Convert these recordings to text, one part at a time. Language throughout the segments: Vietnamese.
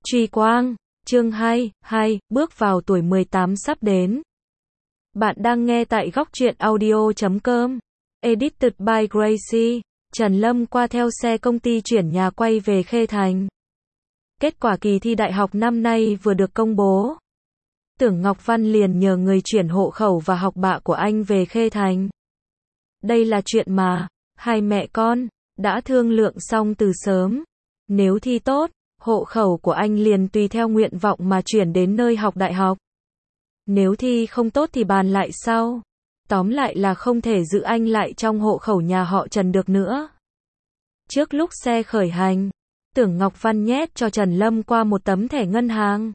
Truy Quang, chương 2, bước vào tuổi 18 sắp đến. Bạn đang nghe tại góc truyện audio.com. Edited by Gracie. Trần Lâm qua theo xe công ty chuyển nhà quay về Khê Thành. Kết quả kỳ thi đại học năm nay vừa được công bố. Tưởng Ngọc Văn liền nhờ người chuyển hộ khẩu và học bạ của anh về Khê Thành. Đây là chuyện mà hai mẹ con đã thương lượng xong từ sớm. Nếu thi tốt, hộ khẩu của anh liền tùy theo nguyện vọng mà chuyển đến nơi học đại học. Nếu thi không tốt thì bàn lại sau. Tóm lại là không thể giữ anh lại trong hộ khẩu nhà họ Trần được nữa. Trước lúc xe khởi hành, Tưởng Ngọc Văn nhét cho Trần Lâm qua một tấm thẻ ngân hàng.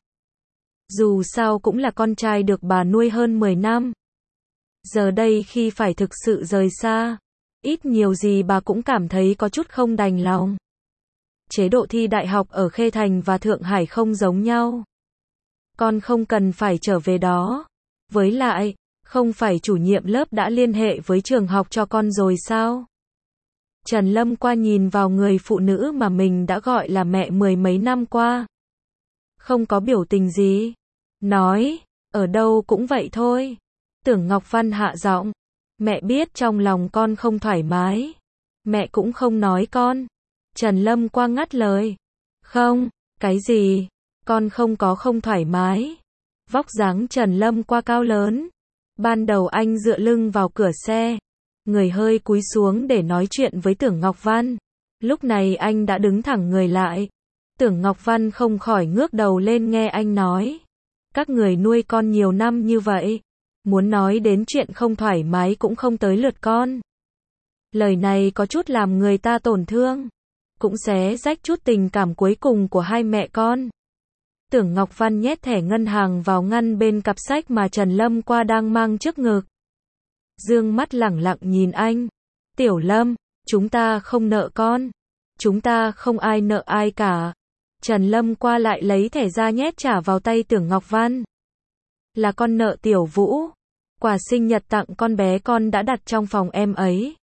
Dù sao cũng là con trai được bà nuôi hơn 10 năm. Giờ đây khi phải thực sự rời xa, ít nhiều gì bà cũng cảm thấy có chút không đành lòng. Chế độ thi đại học ở Khê Thành và Thượng Hải không giống nhau. Con không cần phải trở về đó. Với lại, không phải chủ nhiệm lớp đã liên hệ với trường học cho con rồi sao? Trần Lâm qua nhìn vào người phụ nữ mà mình đã gọi là mẹ mười mấy năm qua. Không có biểu tình gì. Nói, ở đâu cũng vậy thôi. Tưởng Ngọc Văn hạ giọng. Mẹ biết trong lòng con không thoải mái. Mẹ cũng không nói con. Trần Lâm qua ngắt lời. Không, cái gì? Con không có không thoải mái. Vóc dáng Trần Lâm qua cao lớn. Ban đầu anh dựa lưng vào cửa xe. Người hơi cúi xuống để nói chuyện với Tưởng Ngọc Văn. Lúc này anh đã đứng thẳng người lại. Tưởng Ngọc Văn không khỏi ngước đầu lên nghe anh nói. Các người nuôi con nhiều năm như vậy. Muốn nói đến chuyện không thoải mái cũng không tới lượt con. Lời này có chút làm người ta tổn thương. Cũng xé rách chút tình cảm cuối cùng của hai mẹ con. Tưởng Ngọc Văn nhét thẻ ngân hàng vào ngăn bên cặp sách mà Trần Lâm qua đang mang trước ngực. Dương mắt lẳng lặng nhìn anh. Tiểu Lâm, chúng ta không nợ con. Chúng ta không ai nợ ai cả. Trần Lâm qua lại lấy thẻ ra nhét trả vào tay Tưởng Ngọc Văn. Là con nợ Tiểu Vũ. Quà sinh nhật tặng con bé con đã đặt trong phòng em ấy.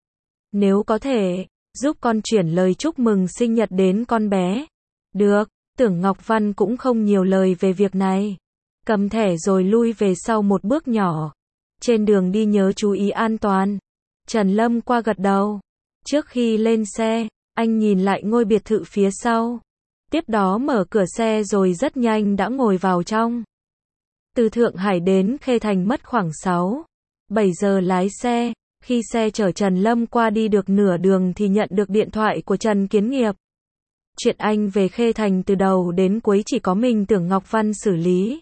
Nếu có thể, giúp con chuyển lời chúc mừng sinh nhật đến con bé. Được, Tưởng Ngọc Văn cũng không nhiều lời về việc này. Cầm thẻ rồi lui về sau một bước nhỏ. Trên đường đi nhớ chú ý an toàn. Trần Lâm qua gật đầu. Trước khi lên xe, anh nhìn lại ngôi biệt thự phía sau. Tiếp đó mở cửa xe rồi rất nhanh đã ngồi vào trong. Từ Thượng Hải đến Khê Thành mất khoảng 6-7 giờ lái xe. Khi xe chở Trần Lâm qua đi được nửa đường thì nhận được điện thoại của Trần Kiến Nghiệp. Chuyện anh về Khê Thành từ đầu đến cuối chỉ có mình Tưởng Ngọc Văn xử lý.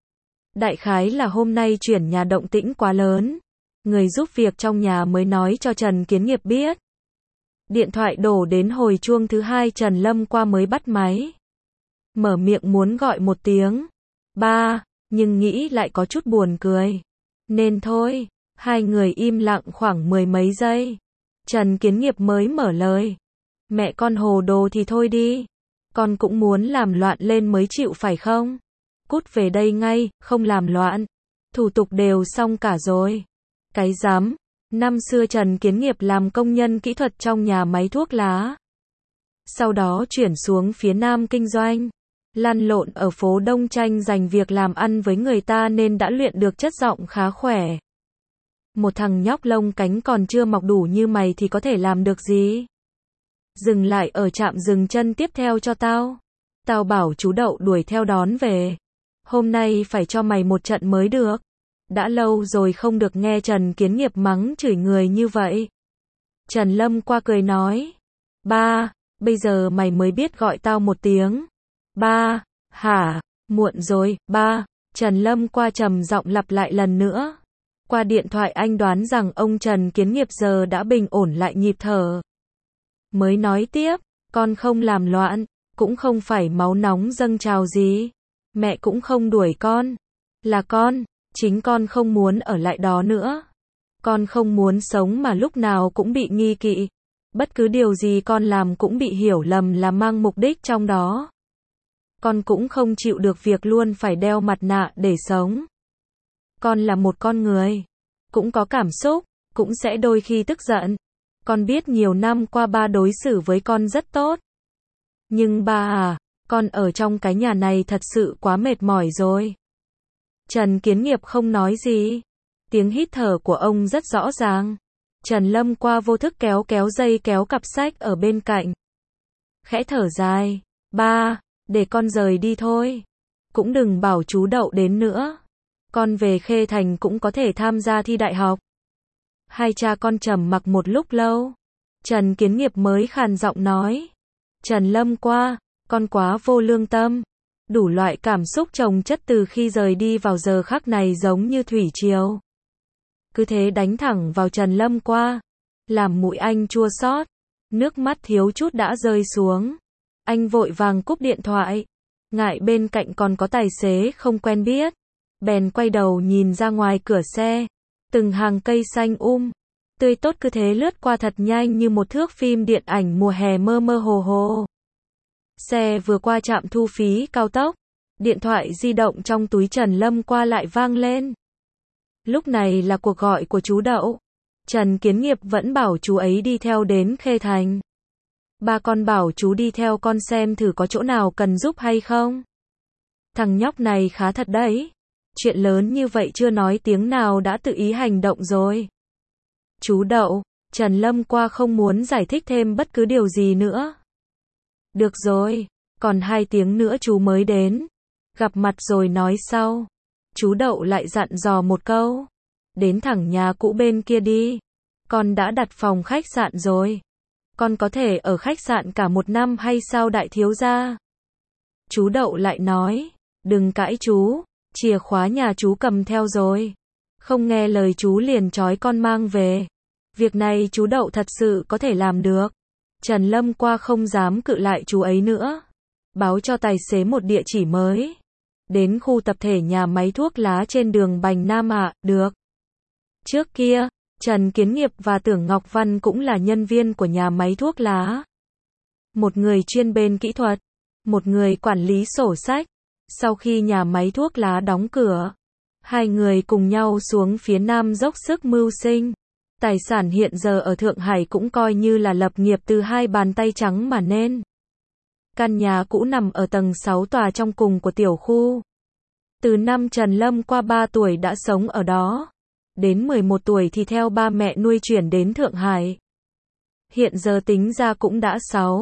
Đại khái là hôm nay chuyển nhà động tĩnh quá lớn. Người giúp việc trong nhà mới nói cho Trần Kiến Nghiệp biết. Điện thoại đổ đến hồi chuông thứ hai Trần Lâm qua mới bắt máy. Mở miệng muốn gọi một tiếng. Ba, nhưng nghĩ lại có chút buồn cười. Nên thôi, hai người im lặng khoảng 10 mấy giây. Trần Kiến Nghiệp mới mở lời. Mẹ con hồ đồ thì thôi đi. Con cũng muốn làm loạn lên mới chịu phải không? Cút về đây ngay, không làm loạn. Thủ tục đều xong cả rồi. Cái dám. Năm xưa Trần Kiến Nghiệp làm công nhân kỹ thuật trong nhà máy thuốc lá. Sau đó chuyển xuống phía Nam kinh doanh. Lăn lộn ở phố Đông tranh giành việc làm ăn với người ta nên đã luyện được chất giọng khá khỏe. Một thằng nhóc lông cánh còn chưa mọc đủ như mày thì có thể làm được gì? Dừng lại ở trạm dừng chân tiếp theo cho tao. Tao bảo chú Đậu đuổi theo đón về. Hôm nay phải cho mày một trận mới được. Đã lâu rồi không được nghe Trần Kiến Nghiệp mắng chửi người như vậy. Trần Lâm qua cười nói. Ba, bây giờ mày mới biết gọi tao một tiếng. Ba, hả, muộn rồi, ba. Trần Lâm qua trầm giọng lặp lại lần nữa. Qua điện thoại anh đoán rằng ông Trần Kiến Nghiệp giờ đã bình ổn lại nhịp thở. Mới nói tiếp, con không làm loạn, cũng không phải máu nóng dâng trào gì. Mẹ cũng không đuổi con. Là con, chính con không muốn ở lại đó nữa. Con không muốn sống mà lúc nào cũng bị nghi kỵ. Bất cứ điều gì con làm cũng bị hiểu lầm là mang mục đích trong đó. Con cũng không chịu được việc luôn phải đeo mặt nạ để sống. Con là một con người, cũng có cảm xúc, cũng sẽ đôi khi tức giận. Con biết nhiều năm qua ba đối xử với con rất tốt. Nhưng ba à, Con ở trong cái nhà này thật sự quá mệt mỏi rồi. Trần Kiến Nghiệp không nói gì. Tiếng hít thở của ông rất rõ ràng. Trần Lâm qua vô thức kéo kéo dây kéo cặp sách ở bên cạnh. Khẽ thở dài. Ba, để con rời đi thôi. Cũng đừng bảo chú Đậu đến nữa. Con về Khê Thành cũng có thể tham gia thi đại học. Hai cha con trầm mặc một lúc lâu. Trần Kiến Nghiệp mới khàn giọng nói. Trần Lâm qua, con quá vô lương tâm. Đủ loại cảm xúc chồng chất từ khi rời đi vào giờ khắc này giống như thủy triều. Cứ thế đánh thẳng vào Trần Lâm qua. Làm mũi anh chua xót. Nước mắt thiếu chút đã rơi xuống. Anh vội vàng cúp điện thoại. Ngại bên cạnh còn có tài xế không quen biết. Bèn quay đầu nhìn ra ngoài cửa xe. Từng hàng cây xanh tươi tốt cứ thế lướt qua thật nhanh như một thước phim điện ảnh mùa hè mơ mơ hồ hồ. Xe vừa qua trạm thu phí cao tốc. Điện thoại di động trong túi Trần Lâm qua lại vang lên. Lúc này là cuộc gọi của chú Đậu. Trần Kiến Nghiệp vẫn bảo chú ấy đi theo đến Khê Thành. Ba con bảo chú đi theo con xem thử có chỗ nào cần giúp hay không. Thằng nhóc này khá thật đấy. Chuyện lớn như vậy chưa nói tiếng nào đã tự ý hành động rồi. Chú Đậu, Trần Lâm qua không muốn giải thích thêm bất cứ điều gì nữa. Được rồi, còn 2 tiếng nữa chú mới đến. Gặp mặt rồi nói sau. Chú Đậu lại dặn dò một câu. Đến thẳng nhà cũ bên kia đi. Con đã đặt phòng khách sạn rồi. Con có thể ở khách sạn cả 1 năm hay sao đại thiếu gia? Chú Đậu lại nói. Đừng cãi chú. Chìa khóa nhà chú cầm theo rồi. Không nghe lời chú liền trói con mang về. Việc này chú Đậu thật sự có thể làm được. Trần Lâm qua không dám cự lại chú ấy nữa. Báo cho tài xế một địa chỉ mới. Đến khu tập thể nhà máy thuốc lá trên đường Bành Nam ạ, được. Trước kia, Trần Kiến Nghiệp và Tưởng Ngọc Văn cũng là nhân viên của nhà máy thuốc lá. Một người chuyên bên kỹ thuật, một người quản lý sổ sách. Sau khi nhà máy thuốc lá đóng cửa, 2 người cùng nhau xuống phía Nam dốc sức mưu sinh. Tài sản hiện giờ ở Thượng Hải cũng coi như là lập nghiệp từ 2 bàn tay trắng mà nên. Căn nhà cũ nằm ở tầng 6 tòa trong cùng của tiểu khu. Từ năm Trần Lâm qua 3 tuổi đã sống ở đó. Đến 11 tuổi thì theo ba mẹ nuôi chuyển đến Thượng Hải. Hiện giờ tính ra cũng đã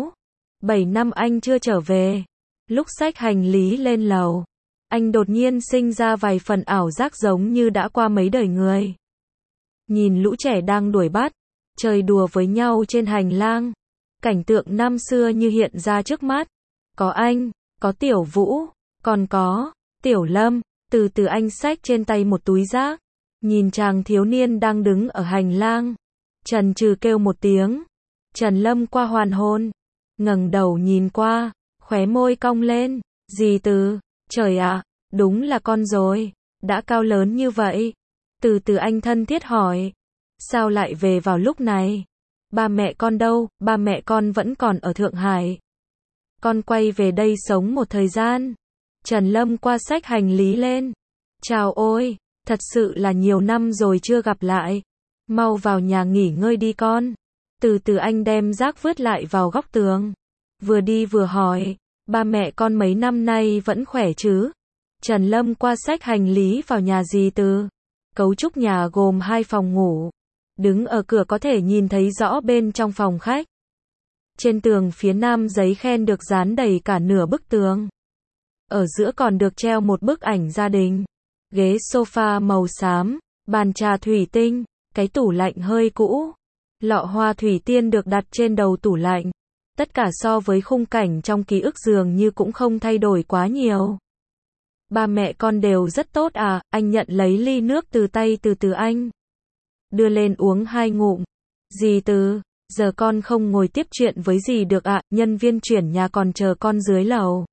7 năm anh chưa trở về. Lúc xách hành lý lên lầu, anh đột nhiên sinh ra vài phần ảo giác giống như đã qua mấy đời người. Nhìn lũ trẻ đang đuổi bắt, chơi đùa với nhau trên hành lang. Cảnh tượng năm xưa như hiện ra trước mắt. Có anh, có Tiểu Vũ, còn có Tiểu Lâm. Từ từ anh xách trên tay một túi rác. Nhìn chàng thiếu niên đang đứng ở hành lang. Trần trừ kêu một tiếng. Trần Lâm qua hoàn hồn. Ngẩng đầu nhìn qua, khóe môi cong lên. Dì Từ, trời ạ, đúng là con rồi. Đã cao lớn như vậy. Từ từ anh thân thiết hỏi. Sao lại về vào lúc này? Ba mẹ con đâu? Ba mẹ con vẫn còn ở Thượng Hải. Con quay về đây sống một thời gian. Trần Lâm qua xách hành lý lên. Chào ôi, thật sự là nhiều năm rồi chưa gặp lại. Mau vào nhà nghỉ ngơi đi con. Từ từ anh đem rác vứt lại vào góc tường. Vừa đi vừa hỏi, ba mẹ con mấy năm nay vẫn khỏe chứ? Trần Lâm qua xách hành lý vào nhà dì Từ. Cấu trúc nhà gồm 2 phòng ngủ. Đứng ở cửa có thể nhìn thấy rõ bên trong phòng khách. Trên tường phía nam giấy khen được dán đầy cả nửa bức tường. Ở giữa còn được treo một bức ảnh gia đình. Ghế sofa màu xám, bàn trà thủy tinh, cái tủ lạnh hơi cũ. Lọ hoa thủy tiên được đặt trên đầu tủ lạnh. Tất cả so với khung cảnh trong ký ức dường như cũng không thay đổi quá nhiều. Ba mẹ con đều rất tốt à, anh nhận lấy ly nước từ tay từ từ anh. Đưa lên uống 2 ngụm. Dì Từ, giờ con không ngồi tiếp chuyện với dì được ạ, nhân viên chuyển nhà còn chờ con dưới lầu.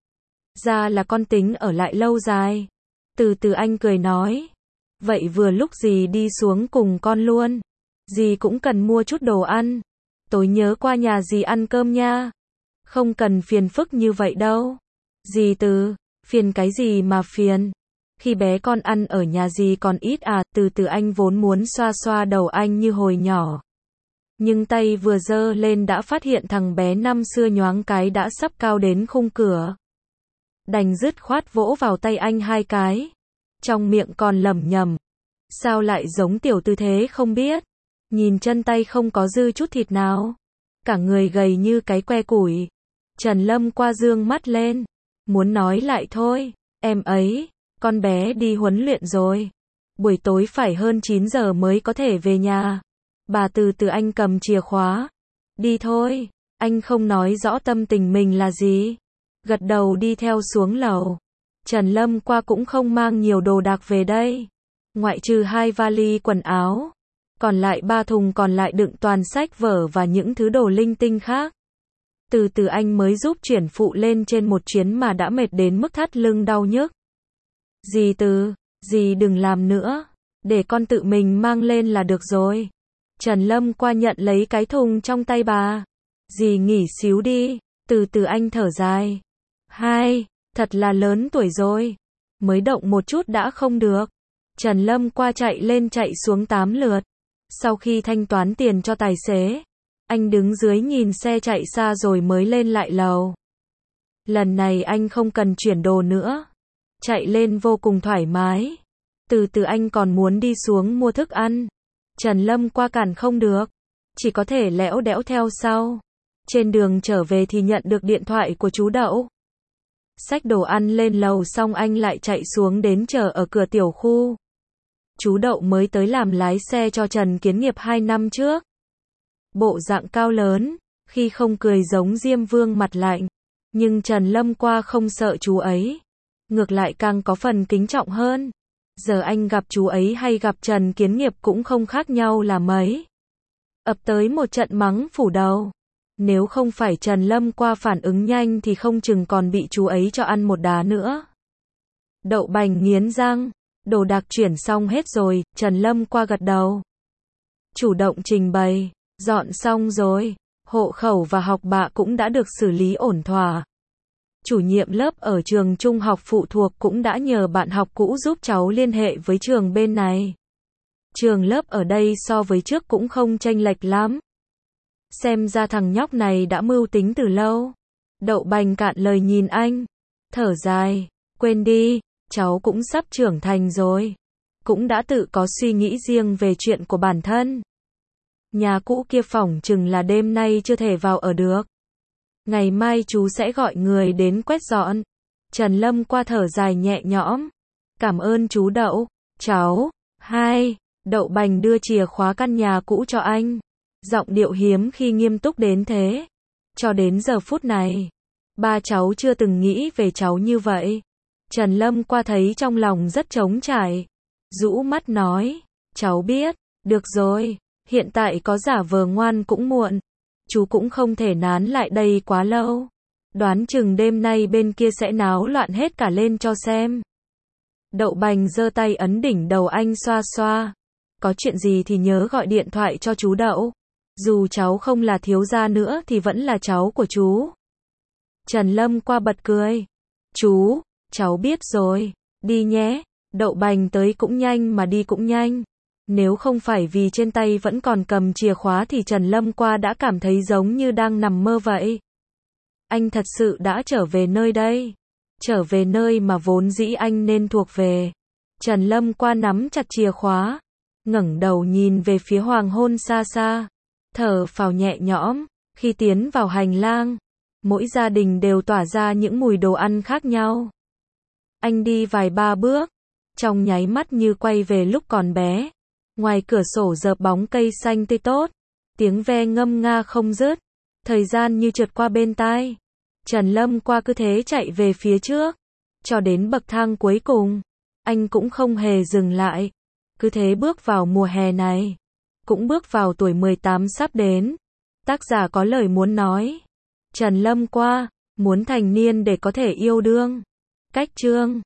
Ra là con tính ở lại lâu dài. Từ từ anh cười nói. Vậy vừa lúc dì đi xuống cùng con luôn. Dì cũng cần mua chút đồ ăn. Tối nhớ qua nhà dì ăn cơm nha. Không cần phiền phức như vậy đâu. Dì Từ, phiền cái gì mà phiền? Khi bé con ăn ở nhà dì còn ít à, từ từ anh vốn muốn xoa xoa đầu anh như hồi nhỏ. Nhưng tay vừa giơ lên đã phát hiện thằng bé năm xưa nhoáng cái đã sắp cao đến khung cửa. Đành dứt khoát vỗ vào tay anh 2 cái. Trong miệng còn lẩm nhẩm. Sao lại giống tiểu tư thế không biết. Nhìn chân tay không có dư chút thịt nào. Cả người gầy như cái que củi. Trần Lâm qua dương mắt lên. Muốn nói lại thôi. Em ấy, con bé đi huấn luyện rồi. Buổi tối phải hơn 9 giờ mới có thể về nhà. Bà từ từ anh cầm chìa khóa. Đi thôi. Anh không nói rõ tâm tình mình là gì. Gật đầu đi theo xuống lầu. Trần Lâm qua cũng không mang nhiều đồ đạc về đây. Ngoại trừ 2 vali quần áo. Còn lại 3 thùng còn lại đựng toàn sách vở và những thứ đồ linh tinh khác. Từ từ anh mới giúp chuyển phụ lên trên một chuyến mà đã mệt đến mức thắt lưng đau nhức. Dì đừng làm nữa. Để con tự mình mang lên là được rồi. Trần Lâm qua nhận lấy cái thùng trong tay bà. Dì nghỉ xíu đi. Từ từ anh thở dài. Thật là lớn tuổi rồi. Mới động một chút đã không được. Trần Lâm qua chạy lên chạy xuống 8 lượt. Sau khi thanh toán tiền cho tài xế, anh đứng dưới nhìn xe chạy xa rồi mới lên lại lầu. Lần này anh không cần chuyển đồ nữa. Chạy lên vô cùng thoải mái. Từ từ anh còn muốn đi xuống mua thức ăn. Trần Lâm qua cản không được. Chỉ có thể lẽo đẽo theo sau. Trên đường trở về thì nhận được điện thoại của chú Đậu. Xách đồ ăn lên lầu xong anh lại chạy xuống đến chờ ở cửa tiểu khu. Chú Đậu mới tới làm lái xe cho Trần Kiến Nghiệp 2 năm trước. Bộ dạng cao lớn, khi không cười giống Diêm Vương mặt lạnh. Nhưng Trần Lâm qua không sợ chú ấy. Ngược lại càng có phần kính trọng hơn. Giờ anh gặp chú ấy hay gặp Trần Kiến Nghiệp cũng không khác nhau là mấy. Ập tới một trận mắng phủ đầu. Nếu không phải Trần Lâm qua phản ứng nhanh thì không chừng còn bị chú ấy cho ăn một đá nữa. Đậu Bành nghiến răng. Đồ đạc chuyển xong hết rồi, Trần Lâm qua gật đầu. Chủ động trình bày. Dọn xong rồi. Hộ khẩu và học bạ cũng đã được xử lý ổn thỏa. Chủ nhiệm lớp ở trường trung học phụ thuộc cũng đã nhờ bạn học cũ giúp cháu liên hệ với trường bên này. Trường lớp ở đây so với trước cũng không chênh lệch lắm. Xem ra thằng nhóc này đã mưu tính từ lâu. Đậu Bành cạn lời nhìn anh. Thở dài. Quên đi, cháu cũng sắp trưởng thành rồi. Cũng đã tự có suy nghĩ riêng về chuyện của bản thân. Nhà cũ kia phỏng chừng là đêm nay chưa thể vào ở được. Ngày mai chú sẽ gọi người đến quét dọn. Trần Lâm qua thở dài nhẹ nhõm. Cảm ơn chú Đậu. Cháu. Đậu Bành đưa chìa khóa căn nhà cũ cho anh. Giọng điệu hiếm khi nghiêm túc đến thế. Cho đến giờ phút này, ba cháu chưa từng nghĩ về cháu như vậy. Trần Lâm qua thấy trong lòng rất trống trải. Rũ mắt nói. Cháu biết. Được rồi. Hiện tại có giả vờ ngoan cũng muộn. Chú cũng không thể nán lại đây quá lâu. Đoán chừng đêm nay bên kia sẽ náo loạn hết cả lên cho xem. Đậu Bành giơ tay ấn đỉnh đầu anh xoa xoa. Có chuyện gì thì nhớ gọi điện thoại cho chú Đậu. Dù cháu không là thiếu gia nữa thì vẫn là cháu của chú. Trần Lâm qua bật cười. Chú, cháu biết rồi. Đi nhé. Đậu Bành tới cũng nhanh mà đi cũng nhanh. Nếu không phải vì trên tay vẫn còn cầm chìa khóa thì Trần Lâm qua đã cảm thấy giống như đang nằm mơ vậy. Anh thật sự đã trở về nơi đây. Trở về nơi mà vốn dĩ anh nên thuộc về. Trần Lâm qua nắm chặt chìa khóa. Ngẩng đầu nhìn về phía hoàng hôn xa xa. Thở phào nhẹ nhõm. Khi tiến vào hành lang, mỗi gia đình đều tỏa ra những mùi đồ ăn khác nhau. Anh đi vài ba bước. Trong nháy mắt như quay về lúc còn bé. Ngoài cửa sổ dợp bóng cây xanh tươi tốt. Tiếng ve ngâm nga không dứt. Thời gian như trượt qua bên tai. Trần Lâm qua cứ thế chạy về phía trước. Cho đến bậc thang cuối cùng. Anh cũng không hề dừng lại. Cứ thế bước vào mùa hè này. Cũng bước vào tuổi 18 sắp đến. Tác giả có lời muốn nói. Trần Lâm qua. Muốn thành niên để có thể yêu đương. Cách chương.